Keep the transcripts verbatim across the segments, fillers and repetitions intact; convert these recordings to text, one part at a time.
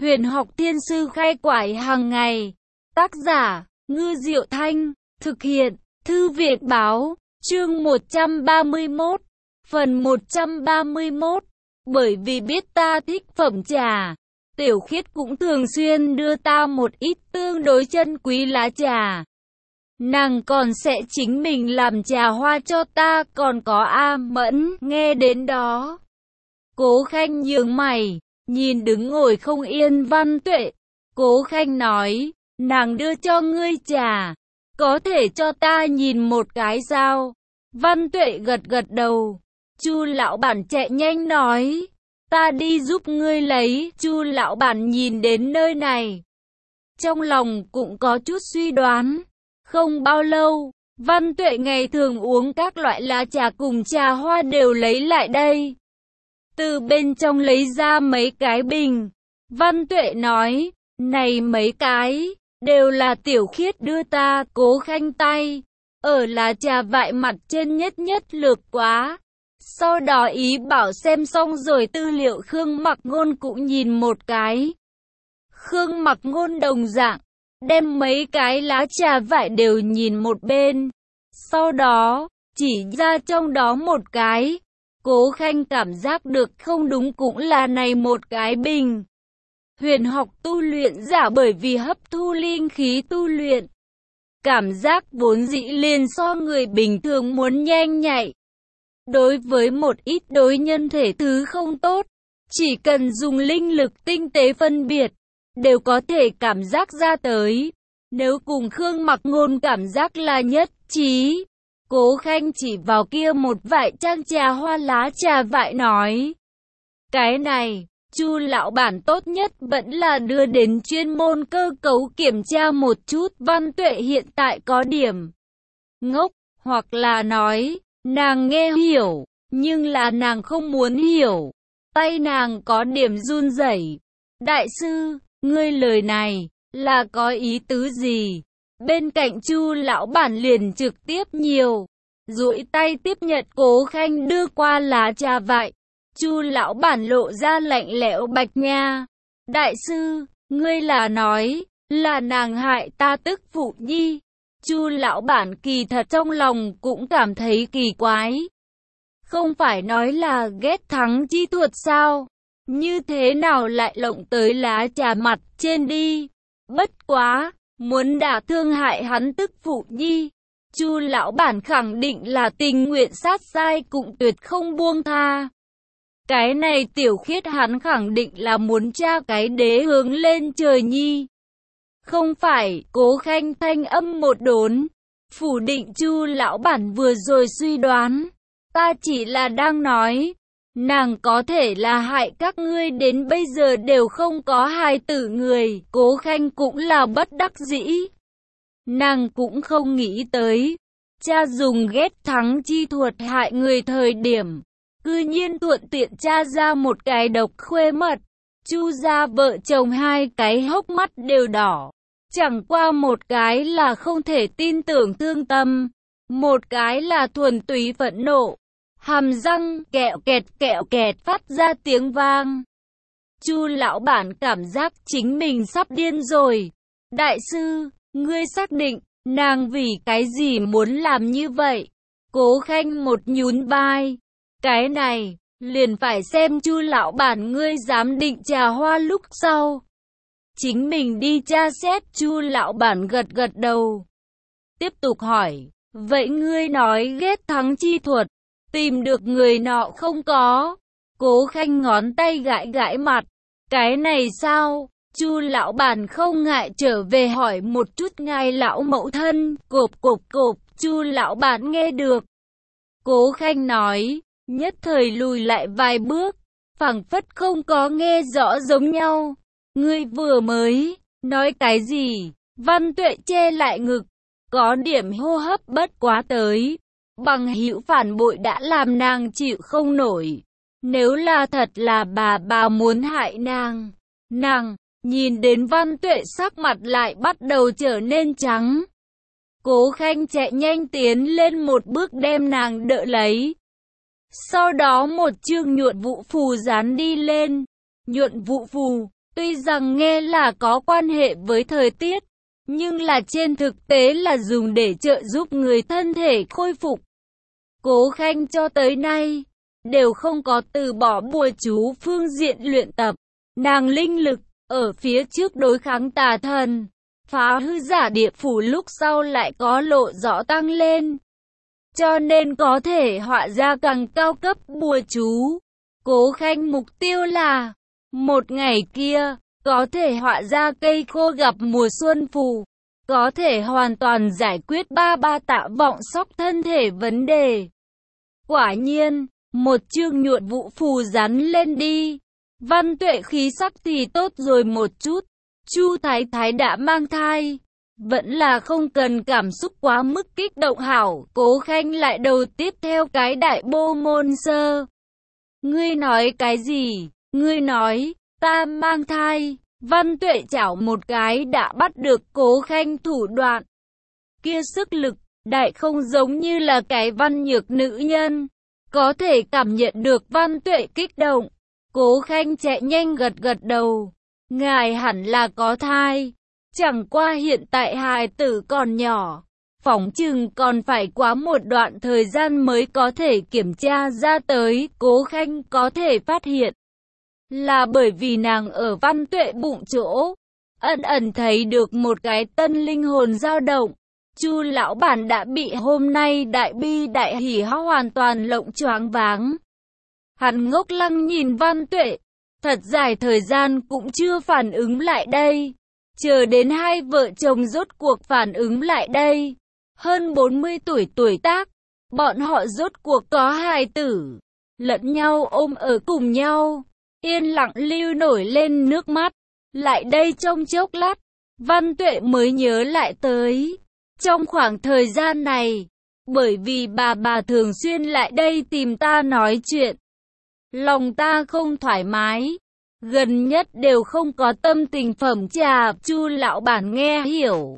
Huyền học thiên sư khai quải hàng ngày. Tác giả, Ngư Diệu Thanh. Thực hiện, Thư viện Báo. Chương một trăm ba mươi mốt. Phần một trăm ba mươi mốt. Bởi vì biết ta thích phẩm trà, Tiểu Khiết cũng thường xuyên đưa ta một ít tương đối chân quý lá trà. Nàng còn sẽ chính mình làm trà hoa cho ta, còn có A Mẫn. Nghe đến đó, Cố Khanh nhướng mày, nhìn đứng ngồi không yên Văn Tuệ. Cố Khanh nói, nàng đưa cho ngươi trà, có thể cho ta nhìn một cái sao? Văn Tuệ gật gật đầu. Chu lão bản chạy nhanh nói, ta đi giúp ngươi lấy. Chu lão bản nhìn đến nơi này, trong lòng cũng có chút suy đoán. Không bao lâu, Văn Tuệ ngày thường uống các loại lá trà cùng trà hoa đều lấy lại đây. Từ bên trong lấy ra mấy cái bình. Văn Tuệ nói, này mấy cái, đều là Tiểu Khiết đưa ta. Cố Khanh tay ở lá trà vại mặt trên nhất nhất lược quá. Sau đó ý bảo xem xong rồi tư liệu Khương Mặc Ngôn cũng nhìn một cái. Khương Mặc Ngôn đồng dạng, đem mấy cái lá trà vại đều nhìn một bên. Sau đó, chỉ ra trong đó một cái. Cố Khanh cảm giác được không đúng, cũng là này một cái bình. Huyền học tu luyện giả bởi vì hấp thu linh khí tu luyện, cảm giác vốn dĩ liền so người bình thường muốn nhanh nhạy. Đối với một ít đối nhân thể thứ không tốt, chỉ cần dùng linh lực tinh tế phân biệt, đều có thể cảm giác ra tới. Nếu cùng Khương Mặc Ngôn cảm giác là nhất trí, Cố Khanh chỉ vào kia một vại trang trà hoa lá trà vại nói, cái này, Chu lão bản tốt nhất vẫn là đưa đến chuyên môn cơ cấu kiểm tra một chút. Văn Tuệ hiện tại có điểm ngốc, hoặc là nói, nàng nghe hiểu, nhưng là nàng không muốn hiểu. Tay nàng có điểm run rẩy. Đại sư, ngươi lời này là có ý tứ gì? Bên cạnh Chu lão bản liền trực tiếp nhiều duỗi tay tiếp nhận Cố Khanh đưa qua lá trà vại. Chu lão bản lộ ra lạnh lẽo bạch nha. Đại sư, ngươi là nói là nàng hại ta tức phụ nhi? Chu lão bản kỳ thật trong lòng cũng cảm thấy kỳ quái. Không phải nói là ghét thắng chi thuật sao? Như thế nào lại lộng tới lá trà mặt trên đi? Bất quá, muốn đả thương hại hắn tức phụ nhi, Chu lão bản khẳng định là tình nguyện sát sai, cũng tuyệt không buông tha. Cái này Tiểu Khiết hắn khẳng định là muốn tra cái đế hướng lên trời nhi. Không phải. Cố Khanh thanh âm một đốn, phủ định Chu lão bản vừa rồi suy đoán. Ta chỉ là đang nói, nàng có thể là hại các ngươi đến bây giờ đều không có hài tử người. Cố Khanh cũng là bất đắc dĩ. Nàng cũng không nghĩ tới, cha dùng ghét thắng chi thuật hại người thời điểm, cư nhiên thuận tiện tra ra một cái độc khuê mật. Chu gia vợ chồng hai cái hốc mắt đều đỏ. Chẳng qua một cái là không thể tin tưởng thương tâm, một cái là thuần túy phẫn nộ. Hàm răng kẹo kẹt kẹo kẹt phát ra tiếng vang. Chu lão bản cảm giác chính mình sắp điên rồi. Đại sư, ngươi xác định nàng vì cái gì muốn làm như vậy? Cố Khanh một nhún vai. Cái này liền phải xem Chu lão bản ngươi dám định trà hoa lúc sau chính mình đi tra xét. Chu lão bản gật gật đầu, tiếp tục hỏi, vậy ngươi nói ghét thắng chi thuật, tìm được người nọ không có? Cố Khanh ngón tay gãi gãi mặt. Cái này sao? Chu lão bản không ngại trở về hỏi một chút ngài lão mẫu thân. Cộp cộp cộp, Chu lão bản nghe được. Cố Khanh nói, nhất thời lùi lại vài bước, phảng phất không có nghe rõ giống nhau. Ngươi vừa mới nói cái gì? Văn Tuệ che lại ngực, có điểm hô hấp bất quá tới. Bằng hữu phản bội đã làm nàng chịu không nổi. Nếu là thật là bà bà muốn hại nàng, nàng nhìn đến Văn Tuệ sắc mặt lại bắt đầu trở nên trắng. Cố Khanh chạy nhanh tiến lên một bước đem nàng đỡ lấy. Sau đó một chương nhuận vụ phù dán đi lên. Nhuận vụ phù Tuy rằng nghe là có quan hệ với thời tiết, nhưng là trên thực tế là dùng để trợ giúp người thân thể khôi phục. Cố Khanh cho tới nay đều không có từ bỏ bùa chú phương diện luyện tập. Nàng linh lực ở phía trước đối kháng tà thần, phá hư giả địa phủ, lúc sau lại có lộ rõ tăng lên, cho nên có thể họa ra càng cao cấp bùa chú. Cố Khanh mục tiêu là một ngày kia có thể họa ra cây khô gặp mùa xuân phù, có thể hoàn toàn giải quyết ba ba tạ vọng sóc thân thể vấn đề. Quả nhiên, một chương nhuận vụ phù dán lên đi, Văn Tuệ khí sắc thì tốt rồi một chút. Chu Thái Thái đã mang thai, vẫn là không cần cảm xúc quá mức kích động hảo. Cố Khanh lại đầu tiếp theo cái đại bô môn sơ. Ngươi nói cái gì? Ngươi nói, ta mang thai. Văn Tuệ chảo một cái đã bắt được Cố Khanh thủ đoạn. Kia sức lực, đại không giống như là cái văn nhược nữ nhân. Có thể cảm nhận được Văn Tuệ kích động. Cố Khanh chạy nhanh gật gật đầu. Ngài hẳn là có thai. Chẳng qua hiện tại hài tử còn nhỏ. Phỏng chừng còn phải quá một đoạn thời gian mới có thể kiểm tra ra tới. Cố Khanh có thể phát hiện là bởi vì nàng ở Văn Tuệ bụng chỗ ẩn ẩn thấy được một cái tân linh hồn dao động. Chu lão bản đã bị hôm nay đại bi đại hỉ hoàn toàn lộng choáng váng. Hắn ngốc lăng nhìn Văn Tuệ, thật dài thời gian cũng chưa phản ứng lại đây. Chờ đến hai vợ chồng rốt cuộc phản ứng lại đây, hơn bốn mươi tuổi tuổi tác, bọn họ rốt cuộc có hài tử, lẫn nhau ôm ở cùng nhau, yên lặng lưu nổi lên nước mắt. Lại đây trong chốc lát, Văn Tuệ mới nhớ lại tới. Trong khoảng thời gian này, bởi vì bà bà thường xuyên lại đây tìm ta nói chuyện, lòng ta không thoải mái, gần nhất đều không có tâm tình phẩm trà. Chu lão bản nghe hiểu.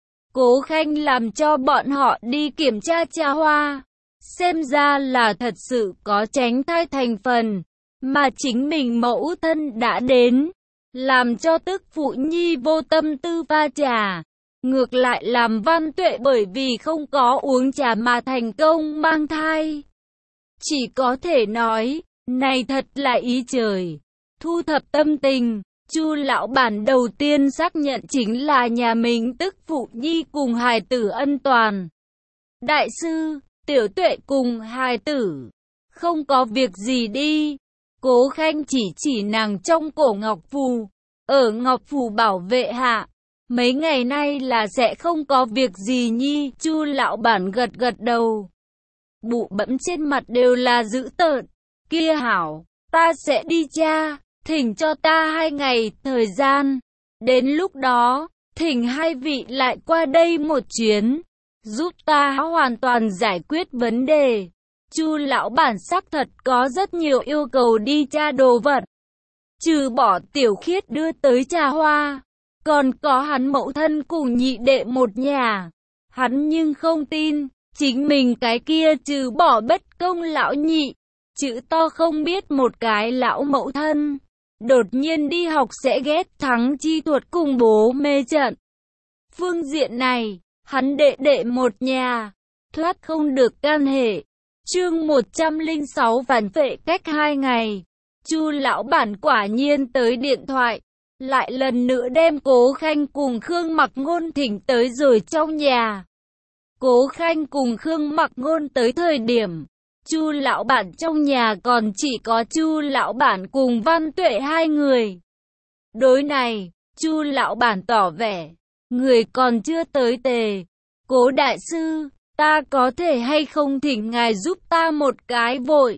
Cố Khanh làm cho bọn họ đi kiểm tra trà hoa, xem ra là thật sự có tránh thai thành phần, mà chính mình mẫu thân đã đến, làm cho tức phụ nhi vô tâm tư pha trà. Ngược lại làm Văn Tuệ bởi vì không có uống trà mà thành công mang thai. Chỉ có thể nói, này thật là ý trời. Thu thập tâm tình, Chu lão bản đầu tiên xác nhận chính là nhà mình tức phụ nhi cùng hài tử ân toàn. Đại sư, Tiểu Tuệ cùng hài tử không có việc gì đi. Cố Khanh chỉ chỉ nàng trong cổ ngọc phù, ở ngọc phù bảo vệ hạ, mấy ngày nay là sẽ không có việc gì nhi. Chu lão bản gật gật đầu, bụ bẫm trên mặt đều là dữ tợn. Kia hảo, ta sẽ đi tra, thỉnh cho ta hai ngày thời gian. Đến lúc đó, thỉnh hai vị lại qua đây một chuyến, giúp ta hoàn toàn giải quyết vấn đề. Chu lão bản xác thật có rất nhiều yêu cầu đi tra đồ vật. Trừ bỏ Tiểu Khiết đưa tới trà hoa, còn có hắn mẫu thân cùng nhị đệ một nhà. Hắn nhưng không tin, chính mình cái kia trừ bỏ bất công lão nhị, chữ to không biết một cái lão mẫu thân, đột nhiên đi học sẽ ghét thắng chi thuật cùng bố mê trận. Phương diện này, hắn đệ đệ một nhà, thoát không được can hệ. Chương một trăm lẻ sáu phản vệ cách hai ngày. Chu lão bản quả nhiên tới điện thoại, lại lần nữa đem Cố Khanh cùng Khương Mặc Ngôn thỉnh tới rồi trong nhà. Cố Khanh cùng Khương Mặc Ngôn tới thời điểm, Chu lão bản trong nhà còn chỉ có Chu lão bản cùng Văn Tuệ hai người. Đối này, Chu lão bản tỏ vẻ, người còn chưa tới tề. Cố đại sư, ta có thể hay không thỉnh ngài giúp ta một cái vội.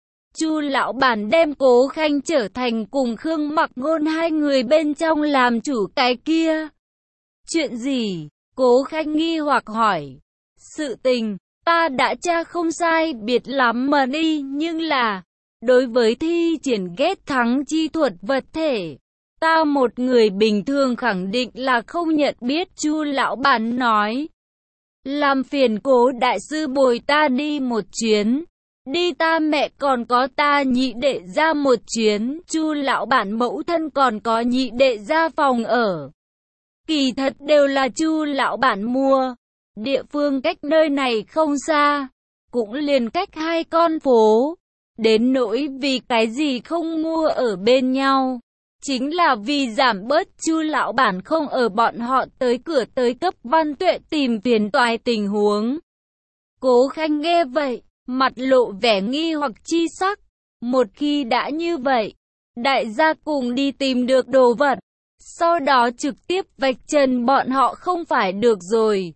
Chu lão bản đem Cố Khanh trở thành cùng Khương Mặc Ngôn hai người bên trong làm chủ cái kia. Chuyện gì? Cố Khanh nghi hoặc hỏi. Sự tình, ta đã tra không sai biệt lắm mà đi, nhưng là, đối với thi triển ghét thắng chi thuật vật thể, ta một người bình thường khẳng định là không nhận biết. Chu lão bản nói. Làm phiền Cố đại sư bồi ta đi một chuyến. Đi ta mẹ còn có ta nhị đệ ra một chuyến, Chu lão bản mẫu thân còn có nhị đệ ra phòng ở. Kỳ thật đều là Chu lão bản mua. Địa phương cách nơi này không xa, cũng liền cách hai con phố. Đến nỗi vì cái gì không mua ở bên nhau, chính là vì giảm bớt Chu lão bản không ở bọn họ tới cửa tới cấp Văn Tuệ tìm phiền toái tình huống. Cố Khanh nghe vậy, mặt lộ vẻ nghi hoặc chi sắc. Một khi đã như vậy, đại gia cùng đi tìm được đồ vật, sau đó trực tiếp vạch trần bọn họ không phải được rồi.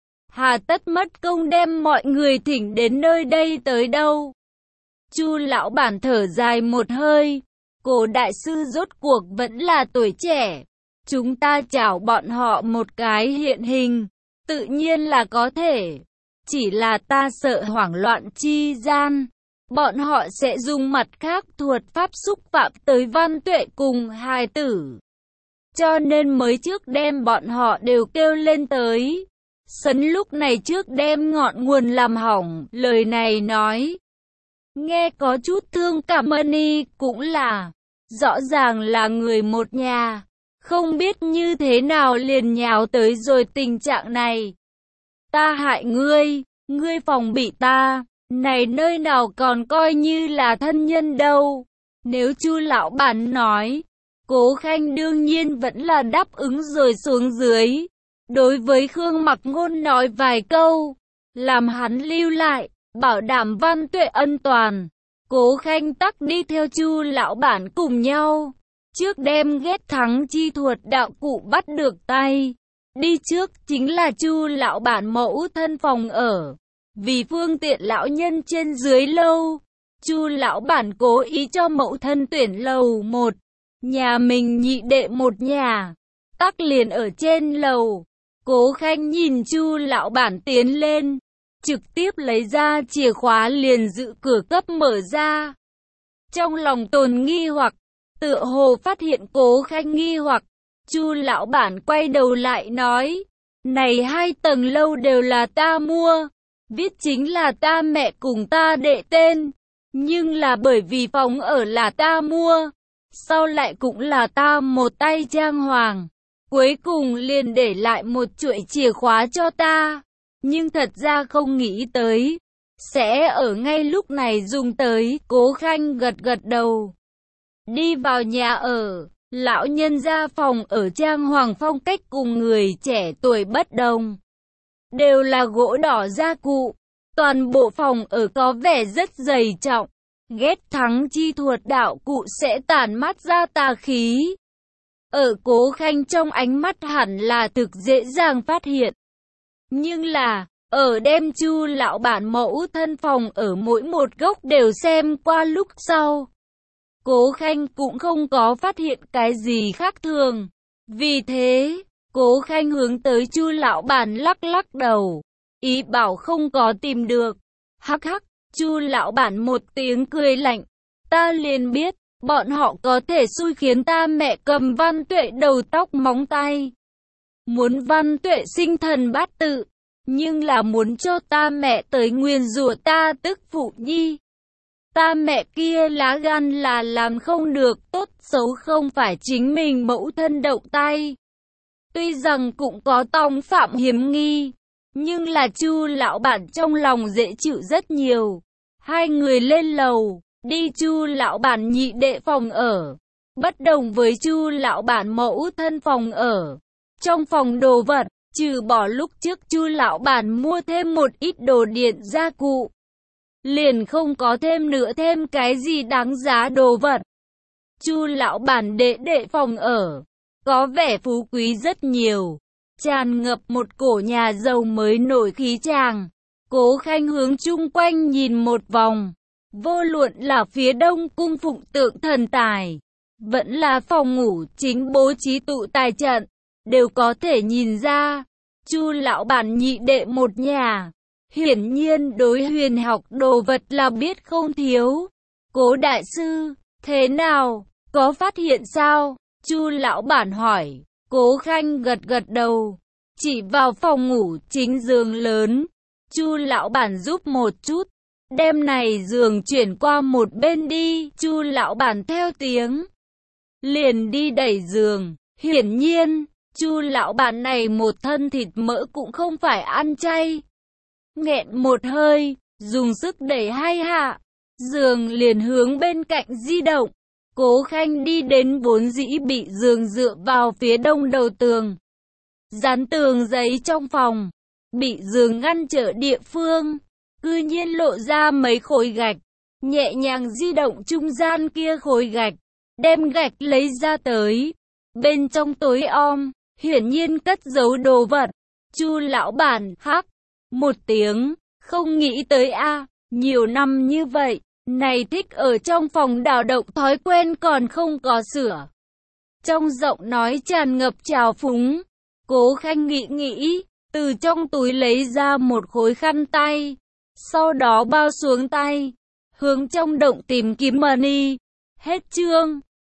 Hà tất mất công đem mọi người thỉnh đến nơi đây tới đâu. Chu lão bản thở dài một hơi. Cố đại sư rốt cuộc vẫn là tuổi trẻ. Chúng ta chào bọn họ một cái hiện hình, tự nhiên là có thể. Chỉ là ta sợ hoảng loạn chi gian, bọn họ sẽ dùng mặt khác thuật pháp xúc phạm tới Văn Tuệ cùng hài tử. Cho nên mới trước đem bọn họ đều kêu lên tới. Sấn lúc này trước đem ngọn nguồn làm hỏng, lời này nói. Nghe có chút thương cảm ơn y, cũng là, rõ ràng là người một nhà, không biết như thế nào liền nhào tới rồi tình trạng này. Ta hại ngươi, ngươi phòng bị ta, này nơi nào còn coi như là thân nhân đâu. Nếu Chu lão bản nói, Cố Khanh đương nhiên vẫn là đáp ứng rồi xuống dưới. Đối với Khương Mặc Ngôn nói vài câu, làm hắn lưu lại, bảo đảm Văn Tuệ ân toàn. Cố Khanh tắc đi theo Chu lão bản cùng nhau, trước đem ghét thắng chi thuật đạo cụ bắt được tay. Đi trước chính là Chu lão bản mẫu thân phòng ở. Vì phương tiện lão nhân trên dưới lâu, Chu lão bản cố ý cho mẫu thân tuyển lầu một, nhà mình nhị đệ một nhà, tắc liền ở trên lầu. Cố Khanh nhìn Chu lão bản tiến lên, trực tiếp lấy ra chìa khóa liền giữ cửa cấp mở ra. Trong lòng tồn nghi hoặc, tựa hồ phát hiện Cố Khanh nghi hoặc, Chu lão bản quay đầu lại nói, này hai tầng lâu đều là ta mua, viết chính là ta mẹ cùng ta đệ tên, nhưng là bởi vì phòng ở là ta mua, sau lại cũng là ta một tay trang hoàng, cuối cùng liền để lại một chuỗi chìa khóa cho ta, nhưng thật ra không nghĩ tới, sẽ ở ngay lúc này dùng tới. Cố Khanh gật gật đầu, đi vào nhà ở. Lão nhân gia phòng ở trang hoàng phong cách cùng người trẻ tuổi bất đồng, đều là gỗ đỏ gia cụ, toàn bộ phòng ở có vẻ rất dày trọng. Ghét thắng chi thuật đạo cụ sẽ tản mát ra tà khí. Ở Cố Khanh trong ánh mắt hẳn là thực dễ dàng phát hiện. Nhưng là, ở đem Chu lão bản mẫu thân phòng ở mỗi một góc đều xem qua lúc sau, Cố Khanh cũng không có phát hiện cái gì khác thường. Vì thế, Cố Khanh hướng tới Chu lão bản lắc lắc đầu, ý bảo không có tìm được. Hắc hắc, Chu lão bản một tiếng cười lạnh, ta liền biết, bọn họ có thể xui khiến ta mẹ cầm Văn Tuệ đầu tóc móng tay. Muốn Văn Tuệ sinh thần bát tự, nhưng là muốn cho ta mẹ tới nguyền rủa ta tức phụ nhi. Ta mẹ kia lá gan là làm không được, tốt xấu không phải chính mình mẫu thân động tay. Tuy rằng cũng có tòng phạm hiểm nghi, nhưng là Chu lão bản trong lòng dễ chịu rất nhiều. Hai người lên lầu, đi Chu lão bản nhị đệ phòng ở. Bất đồng với Chu lão bản mẫu thân phòng ở, trong phòng đồ vật, trừ bỏ lúc trước Chu lão bản mua thêm một ít đồ điện gia cụ, liền không có thêm nữa thêm cái gì đáng giá đồ vật. Chu lão bản đệ đệ phòng ở, có vẻ phú quý rất nhiều, tràn ngập một cổ nhà giàu mới nổi khí chàng. Cố Khanh hướng chung quanh nhìn một vòng, vô luận là phía đông cung phụng tượng thần tài, vẫn là phòng ngủ chính bố trí tụ tài trận, đều có thể nhìn ra, Chu lão bản nhị đệ một nhà, hiển nhiên đối huyền học đồ vật là biết không thiếu. Cố đại sư, thế nào, có phát hiện sao? Chu lão bản hỏi. Cố Khanh gật gật đầu, chỉ vào phòng ngủ chính giường lớn. Chu lão bản giúp một chút, đem này giường chuyển qua một bên đi. Chu lão bản theo tiếng, liền đi đẩy giường. Hiển nhiên, Chu lão bản này một thân thịt mỡ cũng không phải ăn chay. Nghẹn một hơi, dùng sức đẩy hai hạ, giường liền hướng bên cạnh di động. Cố Khanh đi đến vốn dĩ bị giường dựa vào phía đông đầu tường, dán tường giấy trong phòng, bị giường ngăn trở địa phương, cư nhiên lộ ra mấy khối gạch, nhẹ nhàng di động trung gian kia khối gạch, đem gạch lấy ra tới. Bên trong tối om, hiển nhiên cất giấu đồ vật. Chu lão bản hắc một tiếng, không nghĩ tới a, nhiều năm như vậy, này thích ở trong phòng đào động thói quen còn không có sửa. Trong giọng nói tràn ngập trào phúng, Cố Khanh nghĩ nghĩ, từ trong túi lấy ra một khối khăn tay, sau đó bao xuống tay, hướng trong động tìm kiếm money. Hết chương.